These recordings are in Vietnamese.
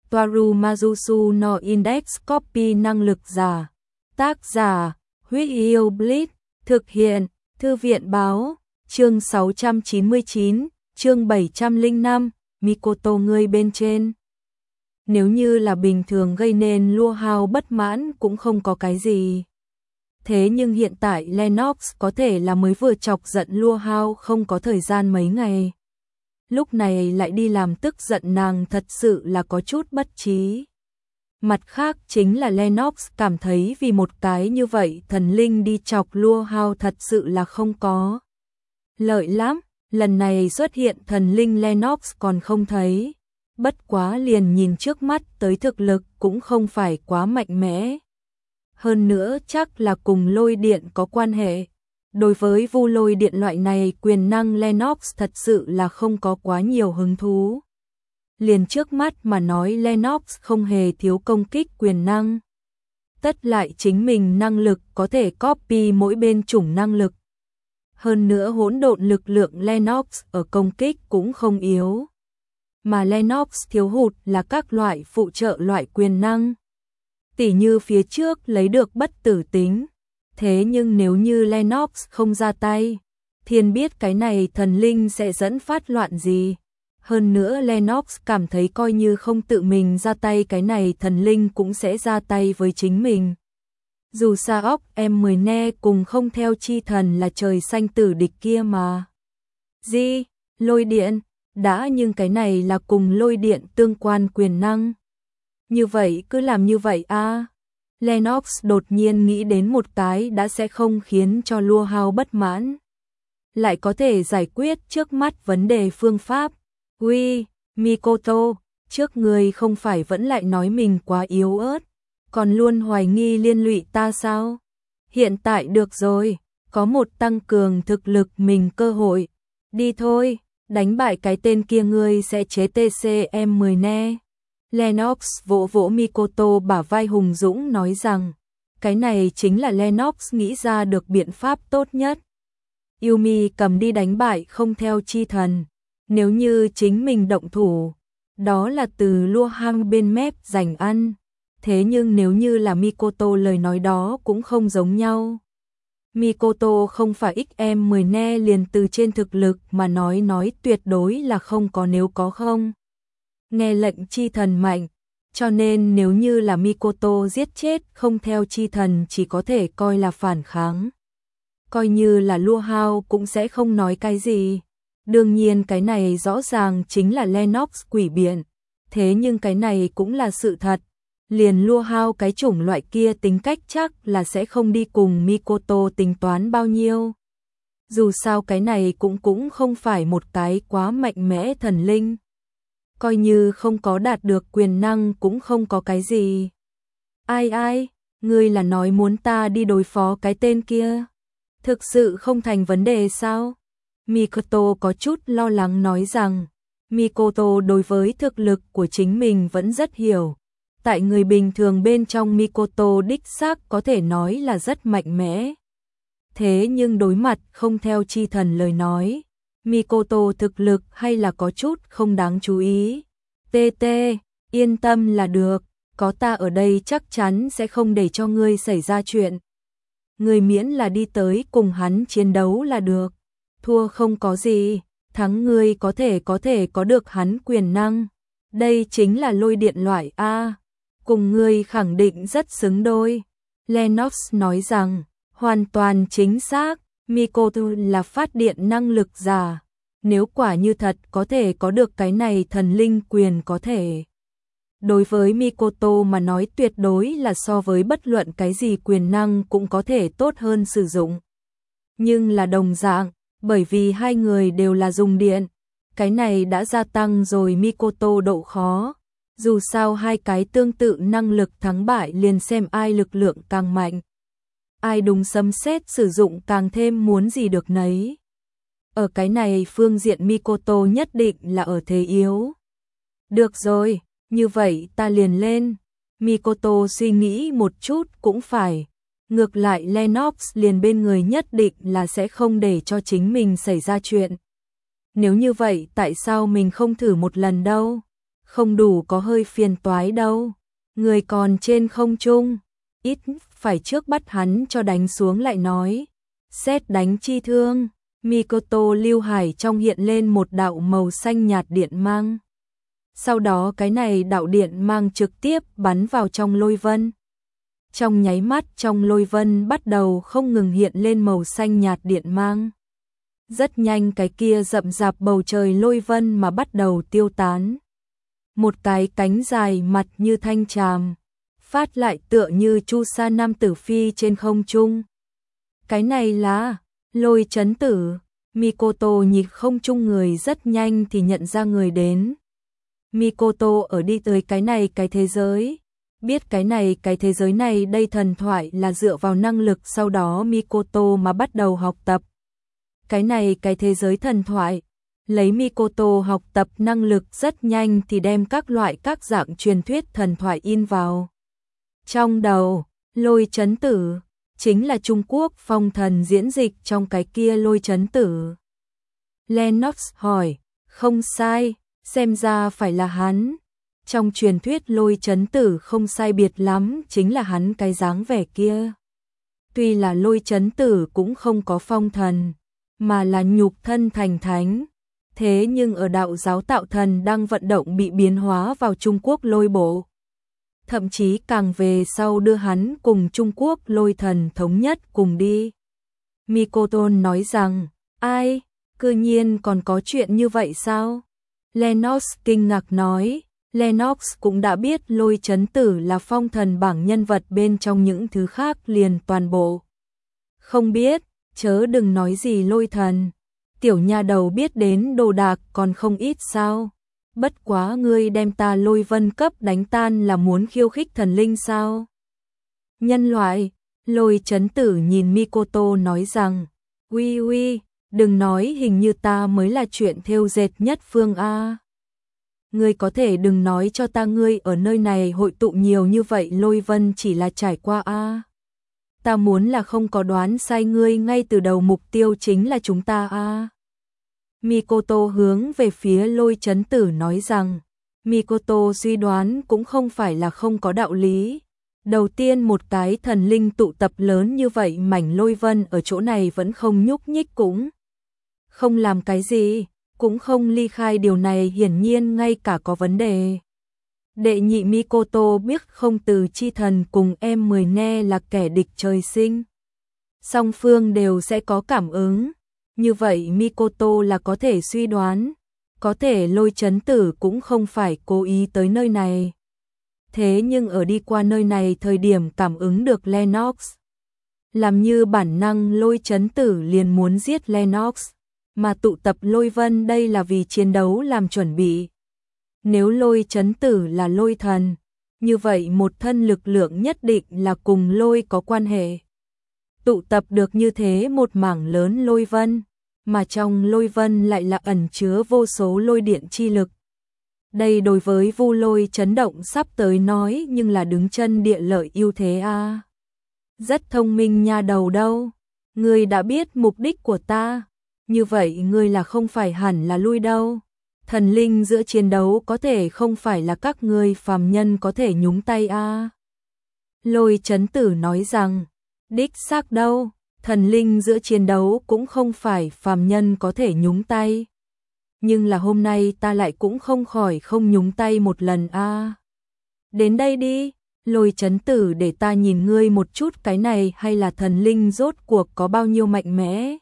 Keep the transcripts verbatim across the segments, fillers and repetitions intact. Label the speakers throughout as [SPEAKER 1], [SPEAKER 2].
[SPEAKER 1] Toaru Majusu no Index Copy năng lực giả. Tác giả, Huyết Yêu Blitz, thực hiện, Thư viện báo, chương sáu trăm chín mươi chín, chương bảy trăm lẻ năm, Mikoto ngươi bên trên. Nếu như là bình thường gây nên Lua Hao bất mãn cũng không có cái gì. Thế nhưng hiện tại Lennox có thể là mới vừa chọc giận Lua Hao không có thời gian mấy ngày. Lúc này lại đi làm tức giận nàng thật sự là có chút bất trí. Mặt khác chính là Lennox cảm thấy vì một cái như vậy thần linh đi chọc Lua Hao thật sự là không có lợi lắm. Lần này xuất hiện thần linh Lennox còn không thấy. Bất quá liền nhìn trước mắt tới thực lực cũng không phải quá mạnh mẽ. Hơn nữa chắc là cùng lôi điện có quan hệ. Đối với vu lôi điện loại này quyền năng Lennox thật sự là không có quá nhiều hứng thú. Liền trước mắt mà nói Lennox không hề thiếu công kích quyền năng. Tất lại chính mình năng lực có thể copy mỗi bên chủng năng lực. Hơn nữa hỗn độn lực lượng Lennox ở công kích cũng không yếu. Mà Lennox thiếu hụt là các loại phụ trợ loại quyền năng. Tỉ như phía trước lấy được bất tử tính. Thế nhưng nếu như Lennox không ra tay, thiên biết cái này thần linh sẽ dẫn phát loạn gì. Hơn nữa Lennox cảm thấy coi như không tự mình ra tay cái này thần linh cũng sẽ ra tay với chính mình. Dù sao óc em mười ne cùng không theo chi thần là trời xanh tử địch kia mà. Gì? Lôi điện? Đã nhưng cái này là cùng lôi điện tương quan quyền năng. Như vậy cứ làm như vậy a. À. Lennox đột nhiên nghĩ đến một cái đã sẽ không khiến cho Lua Hao bất mãn. Lại có thể giải quyết trước mắt vấn đề phương pháp. Uy, Mikoto, trước người không phải vẫn lại nói mình quá yếu ớt, còn luôn hoài nghi liên lụy ta sao? Hiện tại được rồi, có một tăng cường thực lực mình cơ hội. Đi thôi, đánh bại cái tên kia ngươi sẽ chế tê xê em mười ne. Lennox vỗ vỗ Mikoto bả vai hùng dũng nói rằng, cái này chính là Lennox nghĩ ra được biện pháp tốt nhất. Yumi cầm đi đánh bại không theo chi thần, nếu như chính mình động thủ, đó là từ Lua Hang bên mép giành ăn. Thế nhưng nếu như là Mikoto lời nói đó cũng không giống nhau. Mikoto không phải ích em mười ne liền từ trên thực lực mà nói nói tuyệt đối là không có nếu có không. Nghe lệnh chi thần mạnh, cho nên nếu như là Mikoto giết chết không theo chi thần chỉ có thể coi là phản kháng. Coi như là Lua Hao cũng sẽ không nói cái gì. Đương nhiên cái này rõ ràng chính là Lennox quỷ biện, thế nhưng cái này cũng là sự thật. Liền Lua Hao cái chủng loại kia tính cách chắc là sẽ không đi cùng Mikoto tính toán bao nhiêu. Dù sao cái này cũng cũng không phải một cái quá mạnh mẽ thần linh. Coi như không có đạt được quyền năng cũng không có cái gì. Ai ai, ngươi là nói muốn ta đi đối phó cái tên kia? Thực sự không thành vấn đề sao? Mikoto có chút lo lắng nói rằng, Mikoto đối với thực lực của chính mình vẫn rất hiểu. Tại người bình thường bên trong Mikoto đích xác có thể nói là rất mạnh mẽ. Thế nhưng đối mặt không theo chi thần lời nói, Mikoto thực lực hay là có chút không đáng chú ý. Tê tê, yên tâm là được, có ta ở đây chắc chắn sẽ không để cho ngươi xảy ra chuyện. Ngươi miễn là đi tới cùng hắn chiến đấu là được. Thua không có gì, thắng ngươi có thể có thể có được hắn quyền năng. Đây chính là lôi điện loại A. Cùng ngươi khẳng định rất xứng đôi. Lennox nói rằng, hoàn toàn chính xác, Mikoto là phát điện năng lực giả. Nếu quả như thật có thể có được cái này thần linh quyền có thể. Đối với Mikoto mà nói tuyệt đối là so với bất luận cái gì quyền năng cũng có thể tốt hơn sử dụng. Nhưng là đồng dạng, bởi vì hai người đều là dùng điện, cái này đã gia tăng rồi Mikoto độ khó. Dù sao hai cái tương tự năng lực thắng bại liền xem ai lực lượng càng mạnh. Ai đúng sấm sét sử dụng càng thêm muốn gì được nấy. Ở cái này phương diện Mikoto nhất định là ở thế yếu. Được rồi, như vậy ta liền lên. Mikoto suy nghĩ một chút cũng phải. Ngược lại Lennox liền bên người nhất định là sẽ không để cho chính mình xảy ra chuyện. Nếu như vậy tại sao mình không thử một lần đâu? Không đủ có hơi phiền toái đâu. Người còn trên không trung, ít phải trước bắt hắn cho đánh xuống lại nói. Xét đánh chi thương, Mikoto lưu hải trong hiện lên một đạo màu xanh nhạt điện mang. Sau đó cái này đạo điện mang trực tiếp bắn vào trong lôi vân. Trong nháy mắt trong lôi vân bắt đầu không ngừng hiện lên màu xanh nhạt điện mang. Rất nhanh cái kia rậm rạp bầu trời lôi vân mà bắt đầu tiêu tán. Một cái cánh dài mặt như thanh tràm, phát lại tựa như chu sa nam tử phi trên không trung. Cái này là lôi chấn tử. Mikoto nhìn không trung người rất nhanh thì nhận ra người đến. Mikoto ở đi tới cái này cái thế giới. Biết cái này cái thế giới này đây thần thoại là dựa vào năng lực sau đó Mikoto mà bắt đầu học tập. Cái này cái thế giới thần thoại, lấy Mikoto học tập năng lực rất nhanh thì đem các loại các dạng truyền thuyết thần thoại in vào. Trong đầu, lôi chấn tử, chính là Trung Quốc phong thần diễn dịch trong cái kia lôi chấn tử. Lennox hỏi, không sai, xem ra phải là hắn. Trong truyền thuyết lôi chấn tử không sai biệt lắm, chính là hắn cái dáng vẻ kia. Tuy là lôi chấn tử cũng không có phong thần, mà là nhục thân thành thánh. Thế nhưng ở đạo giáo tạo thần đang vận động bị biến hóa vào Trung Quốc lôi bộ. Thậm chí càng về sau đưa hắn cùng Trung Quốc lôi thần thống nhất cùng đi. Mikoto nói rằng, ai, cư nhiên còn có chuyện như vậy sao? Lennox kinh ngạc nói, Lennox cũng đã biết lôi chấn tử là phong thần bảng nhân vật bên trong những thứ khác liền toàn bộ. Không biết, chớ đừng nói gì lôi thần. Tiểu nha đầu biết đến đồ đạc còn không ít sao? Bất quá ngươi đem ta lôi vân cấp đánh tan là muốn khiêu khích thần linh sao? Nhân loại, lôi chấn tử nhìn Mikoto nói rằng, uy uy, đừng nói hình như ta mới là chuyện thêu dệt nhất phương A. Ngươi có thể đừng nói cho ta ngươi ở nơi này hội tụ nhiều như vậy lôi vân chỉ là trải qua A. Ta muốn là không có đoán sai ngươi ngay từ đầu mục tiêu chính là chúng ta A. Mikoto hướng về phía lôi chấn tử nói rằng, Mikoto suy đoán cũng không phải là không có đạo lý. Đầu tiên một cái thần linh tụ tập lớn như vậy mảnh lôi vân ở chỗ này vẫn không nhúc nhích cũng không làm cái gì, cũng không ly khai điều này hiển nhiên ngay cả có vấn đề. Đệ nhị Mikoto biết không từ chi thần cùng em mười ne là kẻ địch trời sinh. Song phương đều sẽ có cảm ứng. Như vậy Mikoto là có thể suy đoán, có thể lôi chấn tử cũng không phải cố ý tới nơi này. Thế nhưng ở đi qua nơi này thời điểm cảm ứng được Lennox. Làm như bản năng lôi chấn tử liền muốn giết Lennox, mà tụ tập lôi vân đây là vì chiến đấu làm chuẩn bị. Nếu lôi chấn tử là lôi thần, như vậy một thân lực lượng nhất định là cùng lôi có quan hệ. Tụ tập được như thế một mảng lớn lôi vân, mà trong lôi vân lại là ẩn chứa vô số lôi điện chi lực. Đây đối với Vu Lôi chấn động sắp tới nói nhưng là đứng chân địa lợi ưu thế a. Rất thông minh nha đầu đâu, ngươi đã biết mục đích của ta, như vậy ngươi là không phải hẳn là lui đâu. Thần linh giữa chiến đấu có thể không phải là các ngươi phàm nhân có thể nhúng tay a. Lôi chấn tử nói rằng, đích xác đâu, thần linh giữa chiến đấu cũng không phải phàm nhân có thể nhúng tay. Nhưng là hôm nay ta lại cũng không khỏi không nhúng tay một lần a. Đến đây đi, lôi chấn tử để ta nhìn ngươi một chút cái này hay là thần linh rốt cuộc có bao nhiêu mạnh mẽ.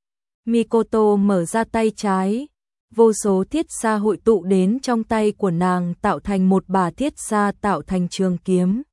[SPEAKER 1] Mikoto mở ra tay trái, vô số thiết xa hội tụ đến trong tay của nàng tạo thành một bả thiết xa tạo thành trường kiếm.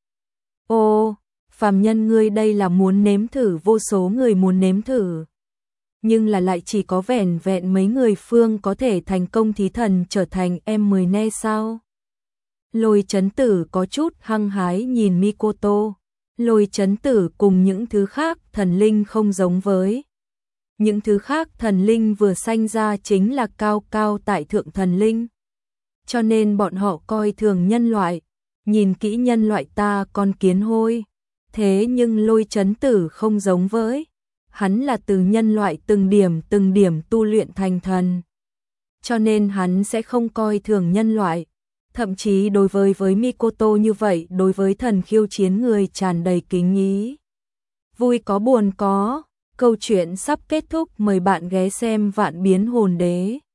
[SPEAKER 1] Ô, phàm nhân ngươi đây là muốn nếm thử vô số người muốn nếm thử. Nhưng là lại chỉ có vẻn vẹn mấy người phương có thể thành công thí thần trở thành em mười ne sao. Lôi chấn tử có chút hăng hái nhìn Mikoto. Lôi chấn tử cùng những thứ khác thần linh không giống với. Những thứ khác thần linh vừa sanh ra chính là cao cao tại thượng thần linh. Cho nên bọn họ coi thường nhân loại, nhìn kỹ nhân loại ta con kiến hôi. Thế nhưng lôi chấn tử không giống với. Hắn là từ nhân loại từng điểm từng điểm tu luyện thành thần. Cho nên hắn sẽ không coi thường nhân loại. thậm chí đối với với Mikoto như vậy, đối với thần khiêu chiến người tràn đầy kính ý. Vui có buồn có, câu chuyện sắp kết thúc, mời bạn ghé xem Vạn Biến Hồn Đế.